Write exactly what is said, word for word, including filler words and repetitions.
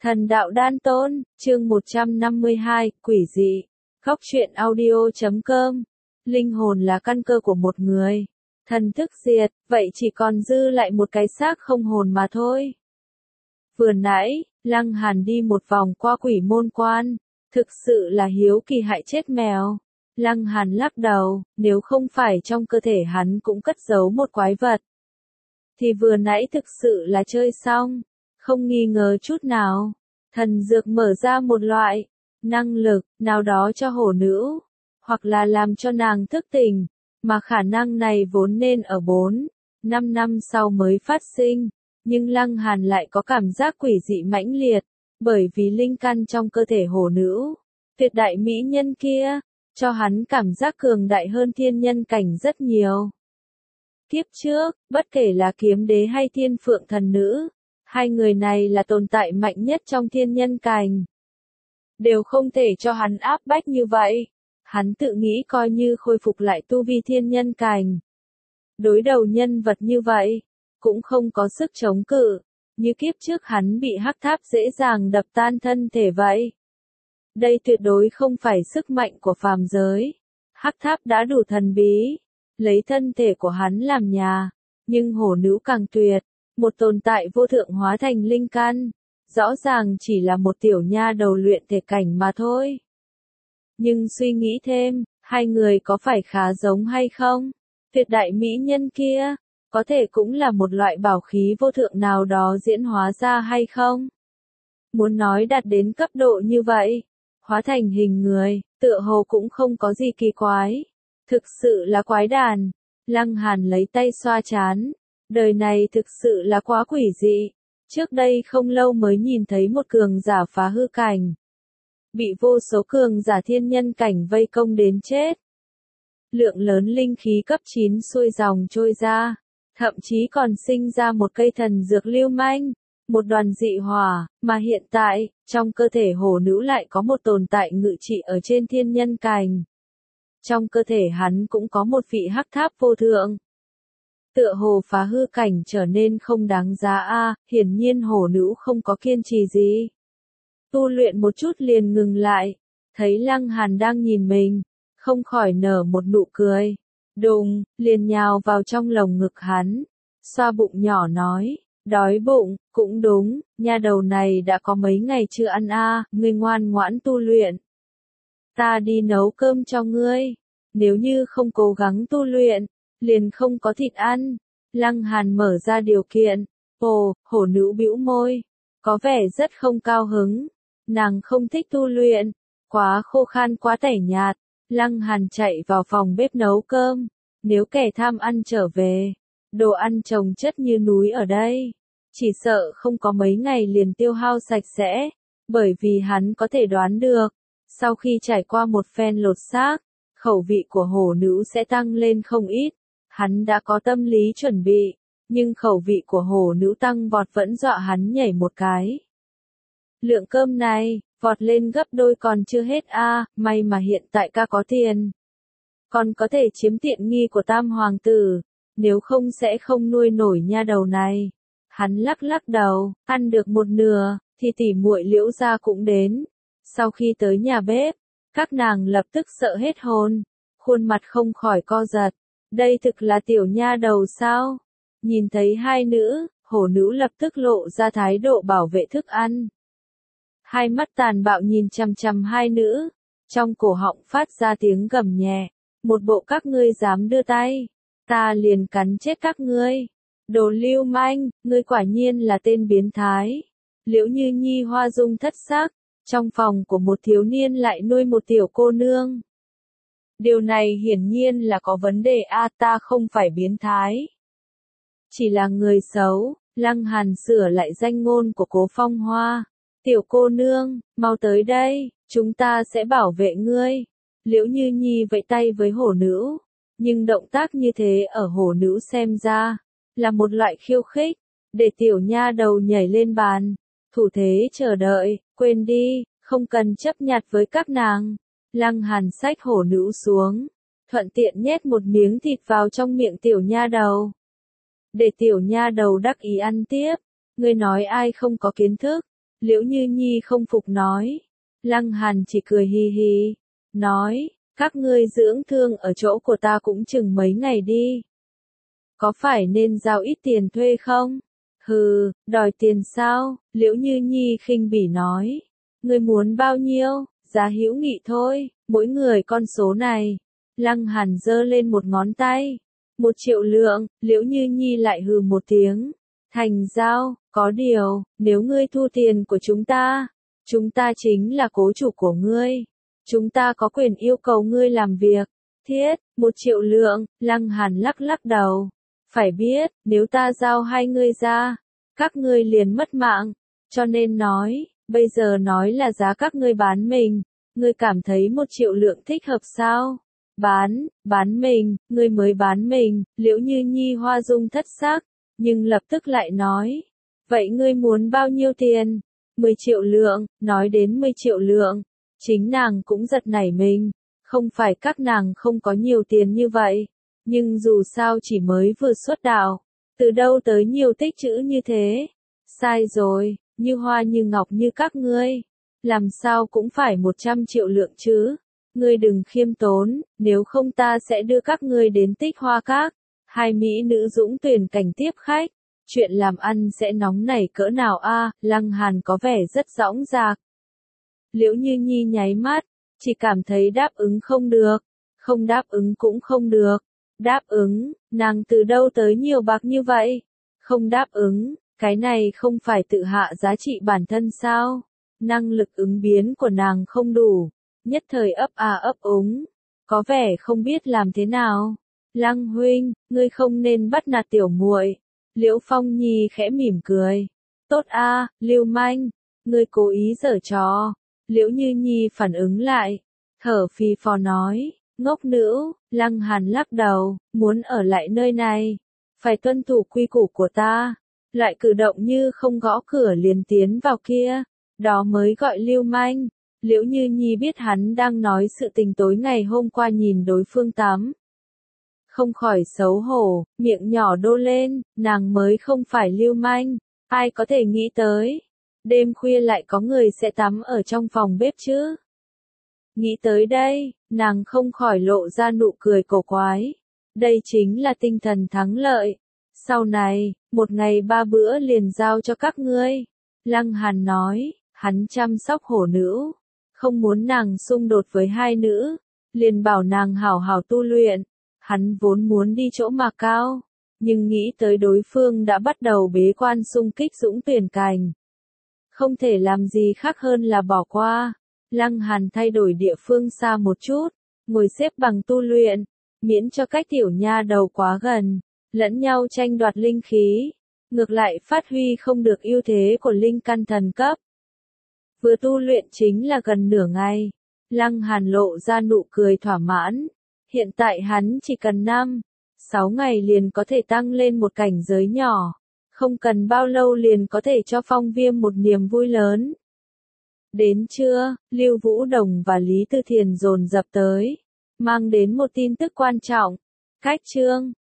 Thần đạo đan tôn, chương một trăm năm mươi hai, quỷ dị. Góc truyện audio chấm com. Linh hồn là căn cơ của một người. Thần thức diệt, vậy chỉ còn dư lại một cái xác không hồn mà thôi. Vừa nãy, Lăng Hàn đi một vòng qua quỷ môn quan. Thực sự là hiếu kỳ hại chết mèo. Lăng Hàn lắc đầu, nếu không phải trong cơ thể hắn cũng cất giấu một quái vật. Thì vừa nãy thực sự là chơi xong. Không nghi ngờ chút nào. Thần dược mở ra một loại năng lực nào đó cho hổ nữ, hoặc là làm cho nàng thức tỉnh, mà khả năng này vốn nên ở bốn, năm năm sau mới phát sinh, nhưng Lăng Hàn lại có cảm giác quỷ dị mãnh liệt, bởi vì linh căn trong cơ thể hổ nữ, tuyệt đại mỹ nhân kia, cho hắn cảm giác cường đại hơn thiên nhân cảnh rất nhiều. Kiếp trước, bất kể là kiếm đế hay thiên phượng thần nữ, hai người này là tồn tại mạnh nhất trong thiên nhân cảnh. Đều không thể cho hắn áp bách như vậy. Hắn tự nghĩ coi như khôi phục lại tu vi thiên nhân cảnh. Đối đầu nhân vật như vậy, cũng không có sức chống cự, như kiếp trước hắn bị hắc tháp dễ dàng đập tan thân thể vậy. Đây tuyệt đối không phải sức mạnh của phàm giới. Hắc tháp đã đủ thần bí, lấy thân thể của hắn làm nhà, nhưng hổ nữ càng tuyệt. Một tồn tại vô thượng hóa thành linh căn, rõ ràng chỉ là một tiểu nha đầu luyện thể cảnh mà thôi. Nhưng suy nghĩ thêm, hai người có phải khá giống hay không? Tuyệt đại mỹ nhân kia, có thể cũng là một loại bảo khí vô thượng nào đó diễn hóa ra hay không? Muốn nói đạt đến cấp độ như vậy, hóa thành hình người, tựa hồ cũng không có gì kỳ quái. Thực sự là quái đàn. Lăng Hàn lấy tay xoa trán. Đời này thực sự là quá quỷ dị. Trước đây không lâu mới nhìn thấy một cường giả phá hư cảnh. Bị vô số cường giả thiên nhân cảnh vây công đến chết. Lượng lớn linh khí cấp chín xuôi dòng trôi ra. Thậm chí còn sinh ra một cây thần dược lưu manh. Một đoàn dị hỏa, mà hiện tại, trong cơ thể hổ nữ lại có một tồn tại ngự trị ở trên thiên nhân cảnh. Trong cơ thể hắn cũng có một vị hắc tháp vô thượng. Tựa hồ phá hư cảnh trở nên không đáng giá a, à, hiển nhiên hổ nữ không có kiên trì gì. Tu luyện một chút liền ngừng lại, thấy Lăng Hàn đang nhìn mình, không khỏi nở một nụ cười. Đùng, liền nhào vào trong lồng ngực hắn, xoa bụng nhỏ nói, đói bụng, cũng đúng, nha đầu này đã có mấy ngày chưa ăn a, à, ngươi ngoan ngoãn tu luyện. Ta đi nấu cơm cho ngươi, nếu như không cố gắng tu luyện, liền không có thịt ăn. Lăng Hàn mở ra điều kiện. Ồ, hổ nữ bĩu môi, có vẻ rất không cao hứng. Nàng không thích tu luyện, quá khô khan quá tẻ nhạt. Lăng Hàn chạy vào phòng bếp nấu cơm. Nếu kẻ tham ăn trở về, đồ ăn chồng chất như núi ở đây, chỉ sợ không có mấy ngày liền tiêu hao sạch sẽ, bởi vì hắn có thể đoán được, sau khi trải qua một phen lột xác, khẩu vị của hổ nữ sẽ tăng lên không ít. Hắn đã có tâm lý chuẩn bị, nhưng khẩu vị của hổ nữ tăng vọt vẫn dọa hắn nhảy một cái. Lượng cơm này, vọt lên gấp đôi còn chưa hết a, à, may mà hiện tại ca có tiền. Còn có thể chiếm tiện nghi của tam hoàng tử, nếu không sẽ không nuôi nổi nha đầu này. Hắn lắc lắc đầu, ăn được một nửa, thì tỉ muội Liễu gia cũng đến. Sau khi tới nhà bếp, các nàng lập tức sợ hết hồn, khuôn mặt không khỏi co giật. Đây thực là tiểu nha đầu sao? Nhìn thấy hai nữ, hổ nữ lập tức lộ ra thái độ bảo vệ thức ăn. Hai mắt tàn bạo nhìn chằm chằm hai nữ, trong cổ họng phát ra tiếng gầm nhẹ. Một bộ các ngươi dám đưa tay, ta liền cắn chết các ngươi. Đồ lưu manh, ngươi quả nhiên là tên biến thái. Liễu Như Nhi hoa dung thất sắc, trong phòng của một thiếu niên lại nuôi một tiểu cô nương. Điều này hiển nhiên là có vấn đề a, à, ta không phải biến thái. Chỉ là người xấu. Lăng Hàn sửa lại danh ngôn của Cố Phong Hoa. Tiểu cô nương, mau tới đây, chúng ta sẽ bảo vệ ngươi. Liễu Như Nhi vẫy tay với hổ nữ, nhưng động tác như thế ở hổ nữ xem ra, là một loại khiêu khích, để tiểu nha đầu nhảy lên bàn, thủ thế chờ đợi, quên đi, không cần chấp nhặt với các nàng. Lăng Hàn xách hổ nữ xuống, thuận tiện nhét một miếng thịt vào trong miệng tiểu nha đầu. Để tiểu nha đầu đắc ý ăn tiếp, ngươi nói ai không có kiến thức, Liễu Như Nhi không phục nói. Lăng Hàn chỉ cười hì hì, nói, các ngươi dưỡng thương ở chỗ của ta cũng chừng mấy ngày đi. Có phải nên giao ít tiền thuê không? Hừ, đòi tiền sao? Liễu Như Nhi khinh bỉ nói. Ngươi muốn bao nhiêu? Giá hữu nghị thôi, mỗi người con số này. Lăng Hàn giơ lên một ngón tay. Một triệu lượng, Liễu Như Nhi lại hừ một tiếng. Thành giao, có điều, nếu ngươi thu tiền của chúng ta, chúng ta chính là cố chủ của ngươi. Chúng ta có quyền yêu cầu ngươi làm việc. Thiết, một triệu lượng, Lăng Hàn lắc lắc đầu. Phải biết, nếu ta giao hai ngươi ra, các ngươi liền mất mạng. Cho nên nói, bây giờ nói là giá các ngươi bán mình. Ngươi cảm thấy một triệu lượng thích hợp sao? Bán, bán mình, ngươi mới bán mình. Liễu Như Nhi hoa dung thất sắc, nhưng lập tức lại nói. Vậy ngươi muốn bao nhiêu tiền? mười triệu lượng, nói đến mười triệu lượng. Chính nàng cũng giật nảy mình. Không phải các nàng không có nhiều tiền như vậy. Nhưng dù sao chỉ mới vừa xuất đạo. Từ đâu tới nhiều tích trữ như thế? Sai rồi, như hoa như ngọc như các ngươi. Làm sao cũng phải một trăm triệu lượng chứ. Ngươi đừng khiêm tốn, nếu không ta sẽ đưa các ngươi đến Tích Hoa Các. Hai mỹ nữ dũng tuyển cảnh tiếp khách. Chuyện làm ăn sẽ nóng nảy cỡ nào a? Lăng Hàn có vẻ rất dõng dạc. Liễu Như Nhi nháy mắt, chỉ cảm thấy đáp ứng không được. Không đáp ứng cũng không được. Đáp ứng, nàng từ đâu tới nhiều bạc như vậy? Không đáp ứng, cái này không phải tự hạ giá trị bản thân sao? Năng lực ứng biến của nàng không đủ, nhất thời ấp à ấp úng, có vẻ không biết làm thế nào. Lăng huynh, ngươi không nên bắt nạt tiểu muội. Liễu Phong Nhi khẽ mỉm cười. Tốt a, Lưu manh, ngươi cố ý giở trò. Liễu Như Nhi phản ứng lại, thở phì phò nói, ngốc nữ. Lăng Hàn lắc đầu, muốn ở lại nơi này, phải tuân thủ quy củ của ta. Lại cử động như không gõ cửa liền tiến vào kia, đó mới gọi lưu manh. Liễu Như Nhi biết hắn đang nói sự tình tối ngày hôm qua nhìn đối phương tắm. Không khỏi xấu hổ, miệng nhỏ đô lên, nàng mới không phải lưu manh, ai có thể nghĩ tới. Đêm khuya lại có người sẽ tắm ở trong phòng bếp chứ. Nghĩ tới đây, nàng không khỏi lộ ra nụ cười cổ quái. Đây chính là tinh thần thắng lợi. Sau này, một ngày ba bữa liền giao cho các ngươi. Lăng Hàn nói, hắn chăm sóc hổ nữ, không muốn nàng xung đột với hai nữ, liền bảo nàng hảo hảo tu luyện. Hắn vốn muốn đi chỗ mà cao, nhưng nghĩ tới đối phương đã bắt đầu bế quan xung kích dũng tuyển cành. Không thể làm gì khác hơn là bỏ qua. Lăng Hàn thay đổi địa phương xa một chút, ngồi xếp bằng tu luyện, miễn cho cách tiểu nha đầu quá gần, lẫn nhau tranh đoạt linh khí, ngược lại phát huy không được ưu thế của linh căn thần cấp. Vừa tu luyện chính là gần nửa ngày, Lăng Hàn lộ ra nụ cười thỏa mãn, hiện tại hắn chỉ cần năm, sáu ngày liền có thể tăng lên một cảnh giới nhỏ, không cần bao lâu liền có thể cho Phong Viêm một niềm vui lớn. Đến trưa, Lưu Vũ Đồng và Lý Tư Thiền dồn dập tới, mang đến một tin tức quan trọng. Cách chương